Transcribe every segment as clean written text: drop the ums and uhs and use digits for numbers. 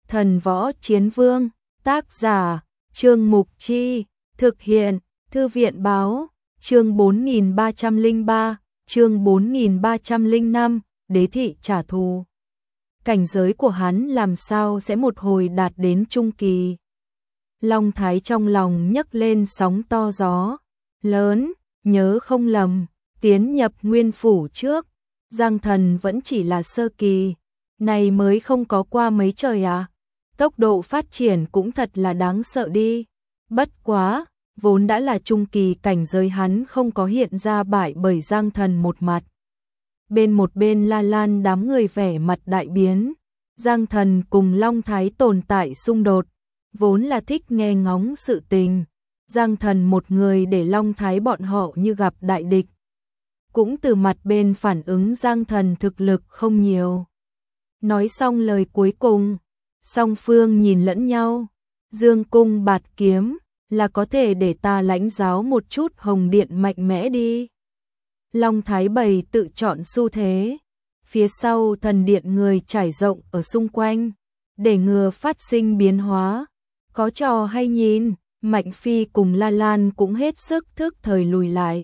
Thần Võ Chiến Vương, tác giả, Trương Mục Chi, thực hiện, Thư viện Báo, chương 4303, chương 4305, Đế thị trả thù. Cảnh giới của hắn làm sao sẽ một hồi đạt đến trung kỳ. Long Thái trong lòng nhấc lên sóng to gió lớn, nhớ không lầm, tiến nhập nguyên phủ trước, Giang Thần vẫn chỉ là sơ kỳ, này mới không có qua mấy trời à. Tốc độ phát triển cũng thật là đáng sợ đi. Bất quá, vốn đã là trung kỳ cảnh giới hắn không có hiện ra bại bởi Giang Thần một mặt. Một bên La Lan đám người vẻ mặt đại biến, Giang Thần cùng Long Thái tồn tại xung đột, vốn là thích nghe ngóng sự tình. Giang Thần một người để Long Thái bọn họ như gặp đại địch. Cũng từ mặt bên phản ứng Giang Thần thực lực không nhiều. Nói xong lời cuối cùng, song phương nhìn lẫn nhau, dương cung bạt kiếm, là có thể để ta lãnh giáo một chút hồng điện mạnh mẽ đi. Long Thái bày tự chọn xu thế, phía sau thần điện người trải rộng ở xung quanh, để ngừa phát sinh biến hóa. Có trò hay nhìn, Mạnh Phi cùng La Lan cũng hết sức thức thời lùi lại.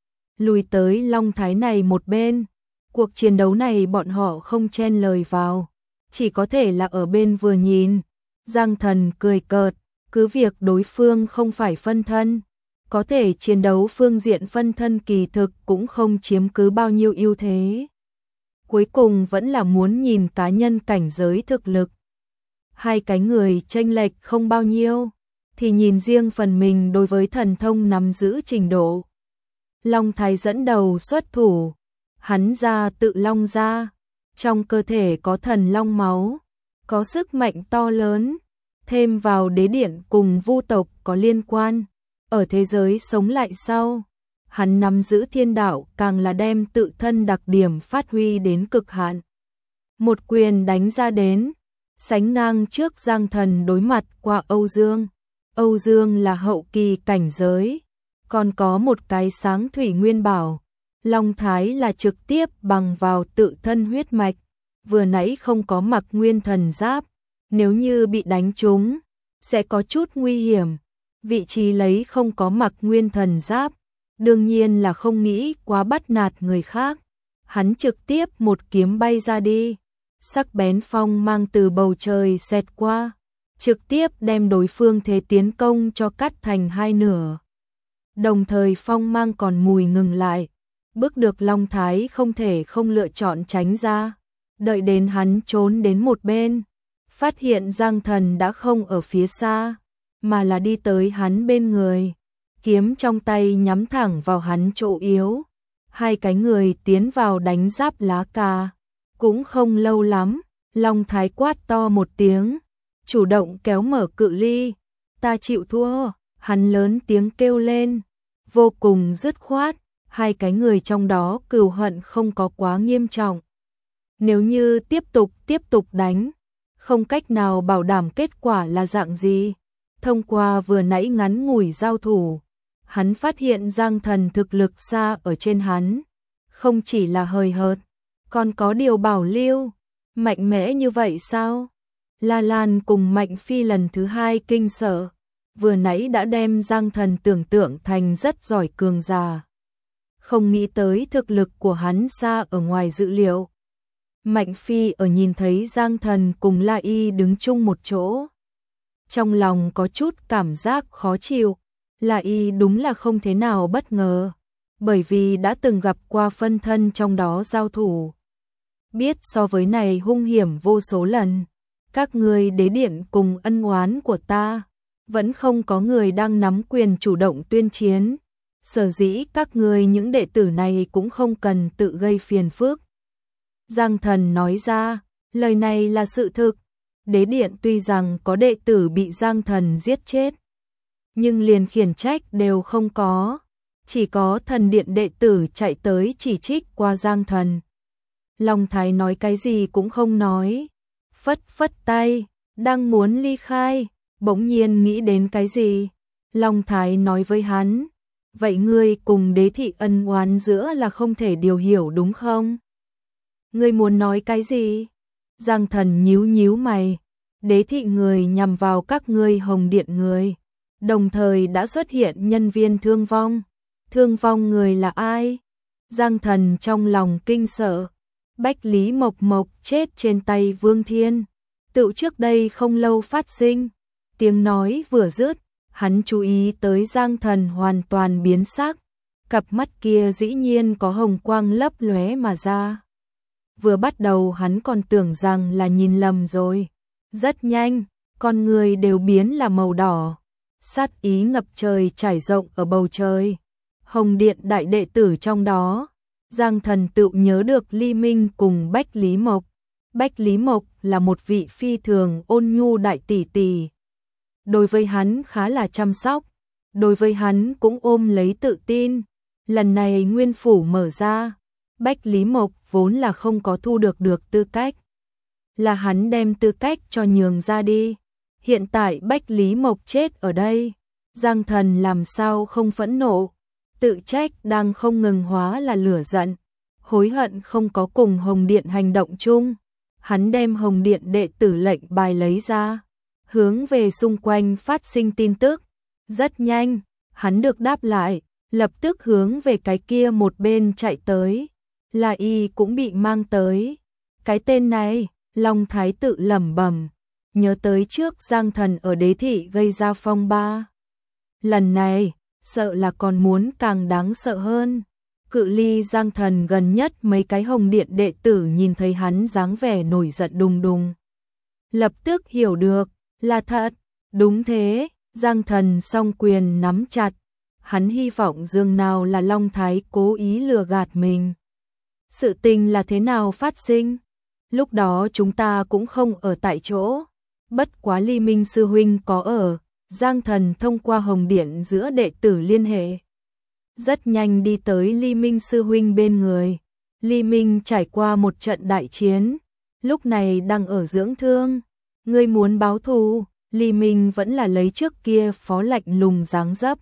Lùi tới Long Thái này một bên, cuộc chiến đấu này bọn họ không chen lời vào, chỉ có thể là ở bên vừa nhìn. Giang Thần cười cợt, cứ việc đối phương không phải phân thân, có thể chiến đấu phương diện phân thân kỳ thực cũng không chiếm cứ bao nhiêu ưu thế. Cuối cùng vẫn là muốn nhìn cá nhân cảnh giới thực lực. Hai cái người chênh lệch không bao nhiêu, thì nhìn riêng phần mình đối với thần thông nắm giữ trình độ. Long Thái dẫn đầu xuất thủ, hắn ra tự long ra, trong cơ thể có thần long máu, có sức mạnh to lớn, thêm vào đế điện cùng vu tộc có liên quan, ở thế giới sống lại sau, hắn nắm giữ thiên đạo càng là đem tự thân đặc điểm phát huy đến cực hạn. Một quyền đánh ra đến, sánh ngang trước Giang Thần đối mặt qua Âu Dương. Âu Dương là hậu kỳ cảnh giới, còn có một cái sáng thủy nguyên bảo. Long Thái là trực tiếp bằng vào tự thân huyết mạch, vừa nãy không có mặc nguyên thần giáp, nếu như bị đánh trúng, sẽ có chút nguy hiểm. Vị trí lấy không có mặc nguyên thần giáp, đương nhiên là không nghĩ quá bắt nạt người khác. Hắn trực tiếp một kiếm bay ra đi, sắc bén phong mang từ bầu trời xẹt qua, trực tiếp đem đối phương thế tiến công cho cắt thành hai nửa. Đồng thời phong mang còn mùi ngừng lại, bước được Long Thái không thể không lựa chọn tránh ra. Đợi đến hắn trốn đến một bên, phát hiện Giang Thần đã không ở phía xa, mà là đi tới hắn bên người, kiếm trong tay nhắm thẳng vào hắn chỗ yếu. Hai cái người tiến vào đánh giáp lá cà. Cũng không lâu lắm, Long Thái quát to một tiếng, chủ động kéo mở cự ly. Ta chịu thua, hắn lớn tiếng kêu lên, vô cùng dứt khoát. Hai cái người trong đó cừu hận không có quá nghiêm trọng. Nếu như tiếp tục đánh, không cách nào bảo đảm kết quả là dạng gì. Thông qua vừa nãy ngắn ngủi giao thủ, hắn phát hiện Giang Thần thực lực xa ở trên hắn, không chỉ là hời hợt, còn có điều bảo lưu. Mạnh mẽ như vậy sao? La Lan cùng Mạnh Phi lần thứ hai kinh sợ, vừa nãy đã đem Giang Thần tưởng tượng thành rất giỏi cường giả, không nghĩ tới thực lực của hắn xa ở ngoài dự liệu. Mạnh Phi ở nhìn thấy Giang Thần cùng La Y đứng chung một chỗ, trong lòng có chút cảm giác khó chịu. La Y đúng là không thế nào bất ngờ, bởi vì đã từng gặp qua phân thân trong đó giao thủ, biết so với này hung hiểm vô số lần. Các người đế điện cùng ân oán của ta, vẫn không có người đang nắm quyền chủ động tuyên chiến. Sở dĩ các người những đệ tử này cũng không cần tự gây phiền phức. Giang Thần nói ra, lời này là sự thực. Đế điện tuy rằng có đệ tử bị Giang Thần giết chết, nhưng liền khiển trách đều không có. Chỉ có thần điện đệ tử chạy tới chỉ trích qua Giang Thần. Long Thái nói cái gì cũng không nói, phất phất tay, đang muốn ly khai, bỗng nhiên nghĩ đến cái gì. Long Thái nói với hắn, vậy ngươi cùng đế thị ân oán giữa là không thể điều hiểu đúng không? Ngươi muốn nói cái gì? Giang Thần nhíu nhíu mày, đế thị người nhằm vào các ngươi Hồng Điện người. Đồng thời đã xuất hiện nhân viên thương vong. Thương vong người là ai? Giang Thần trong lòng kinh sợ. Bách Lý Mộc Mộc chết trên tay Vương Thiên. Tự trước đây không lâu phát sinh. Tiếng nói vừa dứt, hắn chú ý tới Giang Thần hoàn toàn biến sắc. Cặp mắt kia dĩ nhiên có hồng quang lấp lóe mà ra. Vừa bắt đầu hắn còn tưởng rằng là nhìn lầm rồi. Rất nhanh, con người đều biến là màu đỏ. Sát ý ngập trời trải rộng ở bầu trời. Hồng Điện đại đệ tử trong đó. Giang Thần tự nhớ được Ly Minh cùng Bách Lý Mộc. Bách Lý Mộc là một vị phi thường ôn nhu đại tỷ tỷ. Đối với hắn khá là chăm sóc. Đối với hắn cũng ôm lấy tự tin. Lần này nguyên phủ mở ra. Bách Lý Mộc vốn là không có thu được tư cách. Là hắn đem tư cách cho nhường ra đi. Hiện tại Bách Lý Mộc chết ở đây. Giang Thần làm sao không phẫn nộ. Tự trách đang không ngừng hóa là lửa giận. Hối hận không có cùng Hồng Điện hành động chung. Hắn đem Hồng Điện đệ tử lệnh bài lấy ra. Hướng về xung quanh phát sinh tin tức. Rất nhanh, hắn được đáp lại. Lập tức hướng về cái kia một bên chạy tới. Là y cũng bị mang tới. Cái tên này, Long Thái tự lẩm bẩm. Nhớ tới trước Giang Thần ở đế thị gây ra phong ba. Lần này, sợ là còn muốn càng đáng sợ hơn. Cự ly Giang Thần gần nhất mấy cái Hồng Điện đệ tử nhìn thấy hắn dáng vẻ nổi giận đùng đùng. Lập tức hiểu được, là thật. Đúng thế, Giang Thần song quyền nắm chặt. Hắn hy vọng dường nào là Long Thái cố ý lừa gạt mình. Sự tình là thế nào phát sinh? Lúc đó chúng ta cũng không ở tại chỗ. Bất quá Ly Minh sư huynh có ở. Giang Thần thông qua Hồng Điện giữa đệ tử liên hệ. Rất nhanh đi tới Ly Minh sư huynh bên người. Ly Minh trải qua một trận đại chiến. Lúc này đang ở dưỡng thương. Ngươi muốn báo thù. Ly Minh vẫn là lấy trước kia phó lạnh lùng dáng dấp.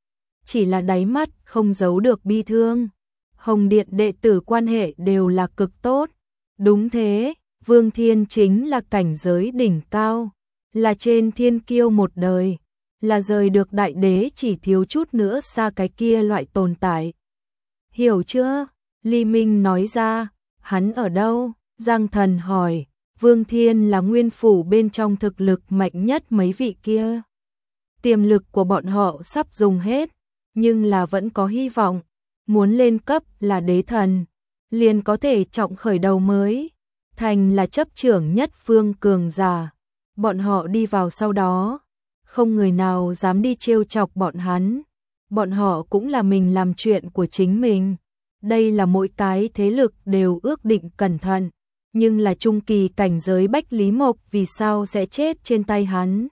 Chỉ là đáy mắt không giấu được bi thương. Hồng Điện đệ tử quan hệ đều là cực tốt. Đúng thế, Vương Thiên chính là cảnh giới đỉnh cao. Là trên thiên kiêu một đời. Là rời được đại đế chỉ thiếu chút nữa xa cái kia loại tồn tại. Hiểu chưa? Ly Minh nói ra. Hắn ở đâu? Giang Thần hỏi. Vương Thiên là nguyên phủ bên trong thực lực mạnh nhất mấy vị kia. Tiềm lực của bọn họ sắp dùng hết. Nhưng là vẫn có hy vọng. Muốn lên cấp là đế thần. Liền có thể trọng khởi đầu mới. Thành là chấp trưởng nhất phương cường giả. Bọn họ đi vào sau đó. Không người nào dám đi trêu chọc bọn hắn. Bọn họ cũng là mình làm chuyện của chính mình. Đây là mỗi cái thế lực đều ước định cẩn thận. Nhưng là trung kỳ cảnh giới Bách Lý Mộc vì sao sẽ chết trên tay hắn.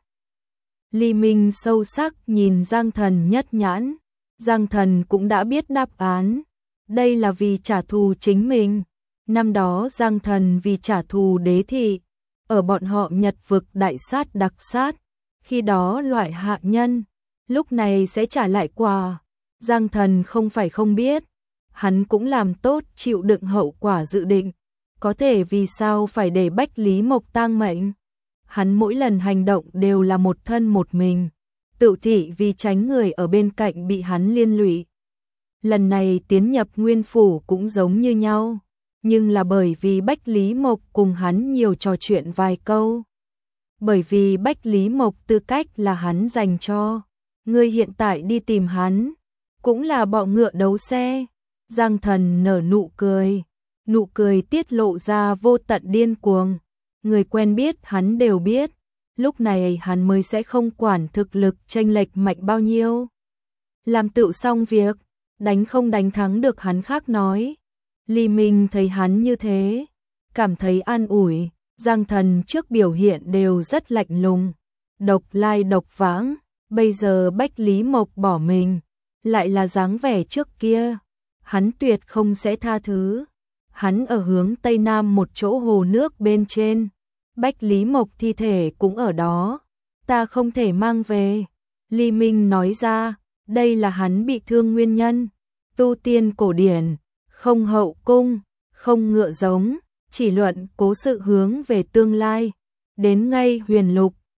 Ly Minh sâu sắc nhìn Giang Thần nhất nhãn. Giang Thần cũng đã biết đáp án. Đây là vì trả thù chính mình. Năm đó Giang Thần vì trả thù đế thị. Ở bọn họ Nhật vực đại sát đặc sát. Khi đó loại hạ nhân. Lúc này sẽ trả lại quà. Giang Thần không phải không biết. Hắn cũng làm tốt chịu đựng hậu quả dự định. Có thể vì sao phải để Bách Lý Mộc tang mệnh. Hắn mỗi lần hành động đều là một thân một mình. Tự thị vì tránh người ở bên cạnh bị hắn liên lụy. Lần này tiến nhập nguyên phủ cũng giống như nhau. Nhưng là bởi vì Bách Lý Mộc cùng hắn nhiều trò chuyện vài câu. Bởi vì Bách Lý Mộc tư cách là hắn dành cho. Ngươi hiện tại đi tìm hắn. Cũng là bọ ngựa đấu xe. Giang Thần nở nụ cười. Nụ cười tiết lộ ra vô tận điên cuồng. Người quen biết hắn đều biết. Lúc này hắn mới sẽ không quản thực lực chênh lệch mạnh bao nhiêu. Làm tựu xong việc. Đánh không đánh thắng được hắn khác nói. Ly Minh thấy hắn như thế. Cảm thấy an ủi. Giang Thần trước biểu hiện đều rất lạnh lùng. Độc lai độc vãng. Bây giờ Bách Lý Mộc bỏ mình. Lại là dáng vẻ trước kia. Hắn tuyệt không sẽ tha thứ. Hắn ở hướng Tây Nam một chỗ hồ nước bên trên. Bách Lý Mộc thi thể cũng ở đó. Ta không thể mang về. Ly Minh nói ra. Đây là hắn bị thương nguyên nhân. Tu tiên cổ điển. Không hậu cung. Không ngựa giống. Chỉ luận cố sự hướng về tương lai. đến ngay huyền lục.